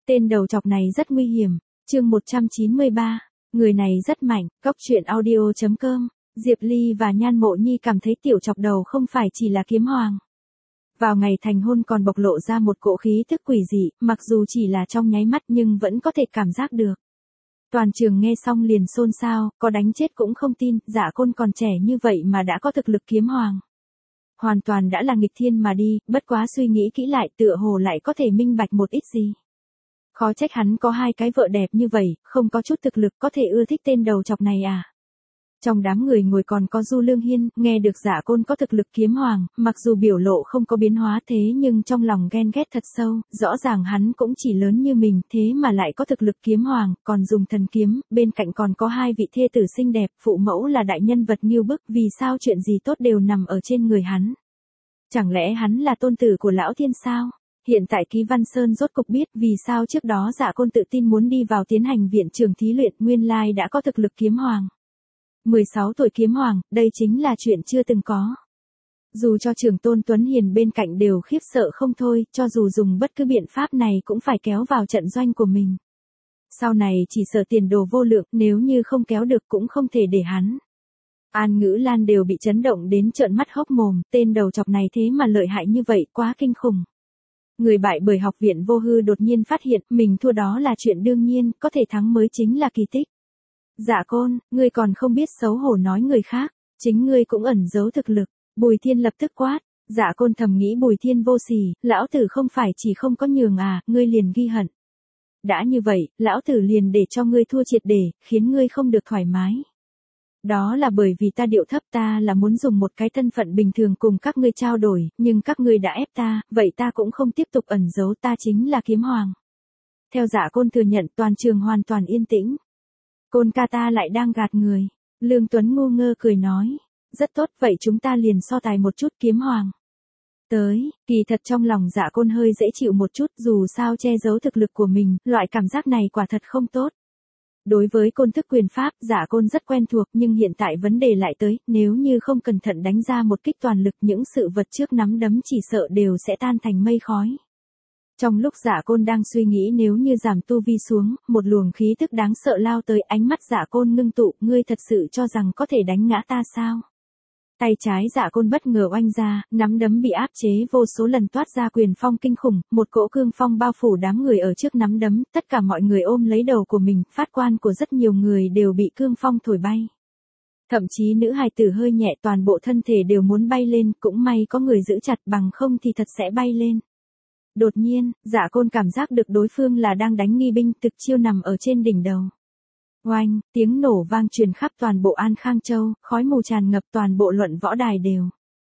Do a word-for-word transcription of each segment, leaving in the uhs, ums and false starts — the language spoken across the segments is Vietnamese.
Tên đầu chọc này rất nguy hiểm. Chương một trăm chín mươi ba. Người này rất mạnh. Cóc truyện audio chấm com. Diệp Ly và Nhan Mộ Nhi cảm thấy tiểu chọc đầu không phải chỉ là kiếm hoàng. Vào ngày thành hôn còn bộc lộ ra một cỗ khí tức quỷ dị, mặc dù chỉ là trong nháy mắt nhưng vẫn có thể cảm giác được. Toàn trường nghe xong liền xôn xao, có đánh chết cũng không tin, Dạ Côn còn trẻ như vậy mà đã có thực lực kiếm hoàng. Hoàn toàn đã là nghịch thiên mà đi, bất quá suy nghĩ kỹ lại tựa hồ lại có thể minh bạch một ít gì. Khó trách hắn có hai cái vợ đẹp như vậy, không có chút thực lực có thể ưa thích tên đầu chọc này à. Trong đám người ngồi còn có Du Lương Hiên, nghe được Dạ Côn có thực lực kiếm hoàng, mặc dù biểu lộ không có biến hóa thế nhưng trong lòng ghen ghét thật sâu, rõ ràng hắn cũng chỉ lớn như mình thế mà lại có thực lực kiếm hoàng, còn dùng thần kiếm, bên cạnh còn có hai vị thê tử xinh đẹp, phụ mẫu là đại nhân vật nghiêu bức, vì sao chuyện gì tốt đều nằm ở trên người hắn. Chẳng lẽ hắn là tôn tử của lão thiên sao? Hiện tại Ký Văn Sơn rốt cục biết vì sao trước đó Dạ Côn tự tin muốn đi vào tiến hành viện trường thí luyện, nguyên lai đã có thực lực kiếm hoàng. mười sáu tuổi kiếm hoàng, đây chính là chuyện chưa từng có. Dù cho Trường Tôn Tuấn Hiền bên cạnh đều khiếp sợ không thôi, cho dù dùng bất cứ biện pháp này cũng phải kéo vào trận doanh của mình. Sau này chỉ sợ tiền đồ vô lượng, nếu như không kéo được cũng không thể để hắn. An Ngữ Lan đều bị chấn động đến trợn mắt hốc mồm, tên đầu chọc này thế mà lợi hại như vậy, quá kinh khủng. Người bại bởi học viện vô hư đột nhiên phát hiện mình thua đó là chuyện đương nhiên, có thể thắng mới chính là kỳ tích. Dạ Côn, ngươi còn không biết xấu hổ nói người khác, chính ngươi cũng ẩn giấu thực lực. Bùi Thiên lập tức quát. Dạ Côn thầm nghĩ Bùi Thiên vô sỉ, lão tử không phải chỉ không có nhường à, ngươi liền ghi hận. Đã như vậy, lão tử liền để cho ngươi thua triệt để, khiến ngươi không được thoải mái. Đó là bởi vì ta điệu thấp, ta là muốn dùng một cái thân phận bình thường cùng các ngươi trao đổi, nhưng các ngươi đã ép ta, vậy ta cũng không tiếp tục ẩn giấu, ta chính là kiếm hoàng. Theo Dạ Côn thừa nhận, toàn trường hoàn toàn yên tĩnh. Côn ca ta lại đang gạt người. Lương Tuấn ngu ngơ cười nói. Rất tốt, vậy chúng ta liền so tài một chút, kiếm hoàng. Tới, kỳ thật trong lòng Dạ Côn hơi dễ chịu một chút, dù sao che giấu thực lực của mình, loại cảm giác này quả thật không tốt. Đối với côn thức quyền pháp, Dạ Côn rất quen thuộc, nhưng hiện tại vấn đề lại tới, nếu như không cẩn thận đánh ra một kích toàn lực, những sự vật trước nắm đấm chỉ sợ đều sẽ tan thành mây khói. Trong lúc Dạ Côn đang suy nghĩ nếu như giảm tu vi xuống, một luồng khí tức đáng sợ lao tới, ánh mắt Dạ Côn ngưng tụ, ngươi thật sự cho rằng có thể đánh ngã ta sao? Tay trái Dạ Côn bất ngờ oanh ra, nắm đấm bị áp chế vô số lần toát ra quyền phong kinh khủng, một cỗ cương phong bao phủ đám người ở trước nắm đấm, tất cả mọi người ôm lấy đầu của mình, phát quan của rất nhiều người đều bị cương phong thổi bay. Thậm chí nữ hài tử hơi nhẹ, toàn bộ thân thể đều muốn bay lên, cũng may có người giữ chặt, bằng không thì thật sẽ bay lên. Đột nhiên, Dạ Côn cảm giác được đối phương là đang đánh nghi binh, thực chiêu nằm ở trên đỉnh đầu. Oanh, tiếng nổ vang truyền khắp toàn bộ An Khang Châu, khói mù tràn ngập toàn bộ luận võ đài đều.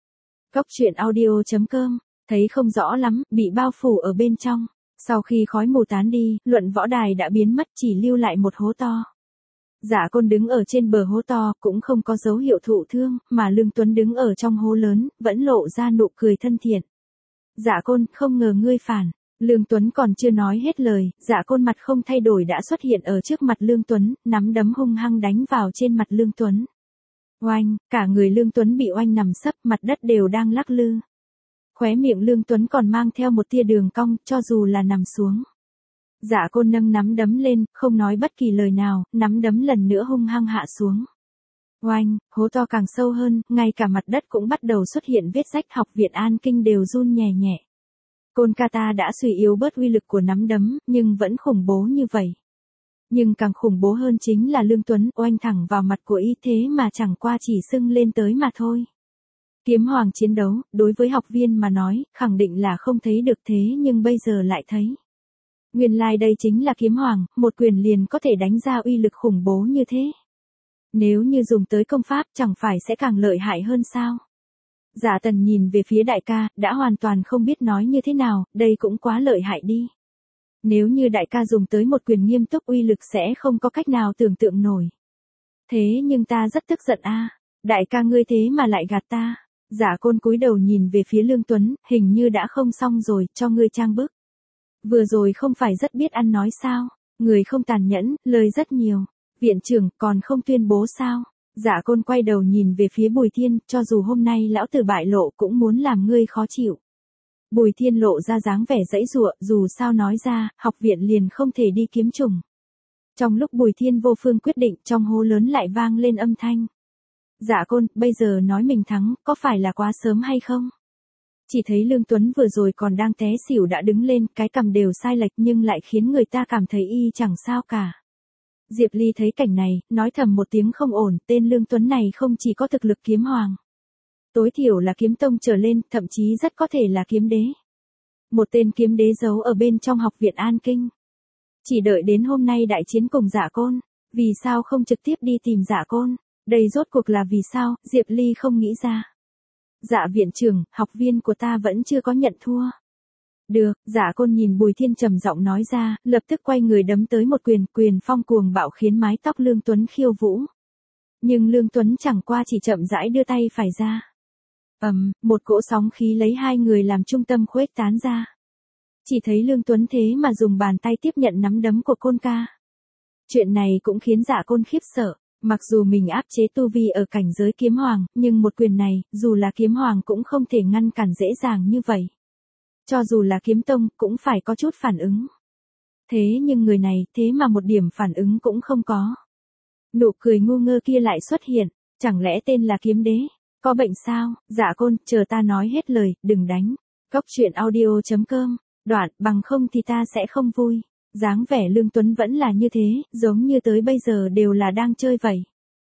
Cóc truyện audio chấm com, thấy không rõ lắm, bị bao phủ ở bên trong. Sau khi khói mù tán đi, luận võ đài đã biến mất, chỉ lưu lại một hố to. Dạ Côn đứng ở trên bờ hố to, cũng không có dấu hiệu thụ thương, mà Lương Tuấn đứng ở trong hố lớn, vẫn lộ ra nụ cười thân thiện. Dạ Côn, không ngờ ngươi phản. Lương Tuấn còn chưa nói hết lời, Dạ Côn mặt không thay đổi đã xuất hiện ở trước mặt Lương Tuấn, nắm đấm hung hăng đánh vào trên mặt Lương Tuấn. Oanh, cả người Lương Tuấn bị oanh nằm sấp, mặt đất đều đang lắc lư. Khóe miệng Lương Tuấn còn mang theo một tia đường cong, cho dù là nằm xuống. Dạ Côn nâng nắm đấm lên, không nói bất kỳ lời nào, nắm đấm lần nữa hung hăng hạ xuống. Oanh, hố to càng sâu hơn, ngay cả mặt đất cũng bắt đầu xuất hiện vết rách, học viện An Kinh đều run nhẹ nhẹ. Côn ca ta đã suy yếu bớt uy lực của nắm đấm, nhưng vẫn khủng bố như vậy. Nhưng càng khủng bố hơn chính là Lương Tuấn, oanh thẳng vào mặt của y thế mà chẳng qua chỉ sưng lên tới mà thôi. Kiếm hoàng chiến đấu, đối với học viên mà nói, khẳng định là không thấy được thế nhưng bây giờ lại thấy. Nguyên lai like đây chính là kiếm hoàng, một quyền liền có thể đánh ra uy lực khủng bố như thế. Nếu như dùng tới công pháp chẳng phải sẽ càng lợi hại hơn sao? Dạ Tần nhìn về phía đại ca, đã hoàn toàn không biết nói như thế nào, đây cũng quá lợi hại đi. Nếu như đại ca dùng tới một quyền nghiêm túc uy lực sẽ không có cách nào tưởng tượng nổi. Thế nhưng ta rất tức giận a, đại ca ngươi thế mà lại gạt ta. Dạ Côn cúi đầu nhìn về phía Lương Tuấn, hình như đã không xong rồi, cho ngươi trang bức. Vừa rồi không phải rất biết ăn nói sao, người không tàn nhẫn, lời rất nhiều. Viện trưởng còn không tuyên bố sao? Dạ Côn quay đầu nhìn về phía Bùi Thiên, cho dù hôm nay lão tử bại lộ cũng muốn làm ngươi khó chịu. Bùi Thiên lộ ra dáng vẻ giãy giụa, dù sao nói ra, học viện liền không thể đi kiếm trùng. Trong lúc Bùi Thiên vô phương quyết định, trong hố lớn lại vang lên âm thanh. Dạ Côn, bây giờ nói mình thắng, có phải là quá sớm hay không? Chỉ thấy Lương Tuấn vừa rồi còn đang té xỉu đã đứng lên, cái cằm đều sai lệch nhưng lại khiến người ta cảm thấy y chẳng sao cả. Diệp Ly thấy cảnh này, nói thầm một tiếng không ổn, tên Lương Tuấn này không chỉ có thực lực kiếm hoàng. Tối thiểu là kiếm tông trở lên, thậm chí rất có thể là kiếm đế. Một tên kiếm đế giấu ở bên trong học viện An Kinh. Chỉ đợi đến hôm nay đại chiến cùng Dạ Côn, vì sao không trực tiếp đi tìm Dạ Côn? Đây rốt cuộc là vì sao, Diệp Ly không nghĩ ra. Dạ viện trưởng, học viên của ta vẫn chưa có nhận thua. Được, Dạ Côn nhìn Bùi Thiên trầm giọng nói ra, lập tức quay người đấm tới một quyền, quyền phong cuồng bạo khiến mái tóc Lương Tuấn khiêu vũ. Nhưng Lương Tuấn chẳng qua chỉ chậm rãi đưa tay phải ra. Ầm, um, một cỗ sóng khí lấy hai người làm trung tâm khuếch tán ra. Chỉ thấy Lương Tuấn thế mà dùng bàn tay tiếp nhận nắm đấm của Côn ca. Chuyện này cũng khiến Dạ Côn khiếp sợ. Mặc dù mình áp chế tu vi ở cảnh giới kiếm hoàng, nhưng một quyền này, dù là kiếm hoàng cũng không thể ngăn cản dễ dàng như vậy. Cho dù là kiếm tông, cũng phải có chút phản ứng. Thế nhưng người này, thế mà một điểm phản ứng cũng không có. Nụ cười ngu ngơ kia lại xuất hiện, chẳng lẽ tên là kiếm đế? Có bệnh sao? Dạ Côn, chờ ta nói hết lời, đừng đánh. Cốc truyện audio chấm com, đoạn, bằng không thì ta sẽ không vui. Dáng vẻ Lương Tuấn vẫn là như thế, giống như tới bây giờ đều là đang chơi vậy.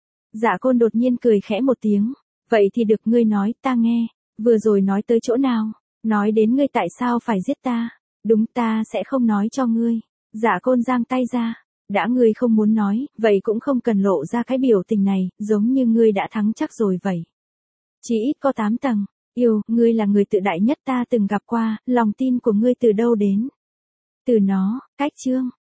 Dạ Côn đột nhiên cười khẽ một tiếng. Vậy thì được, ngươi nói, ta nghe. Vừa rồi nói tới chỗ nào? Nói đến ngươi tại sao phải giết ta? Đúng, ta sẽ không nói cho ngươi. Dạ Côn giang tay ra. Đã ngươi không muốn nói, vậy cũng không cần lộ ra cái biểu tình này, giống như ngươi đã thắng chắc rồi vậy. Chỉ ít có tám tầng. Yêu, ngươi là người tự đại nhất ta từng gặp qua, lòng tin của ngươi từ đâu đến? Từ nó, cách chương.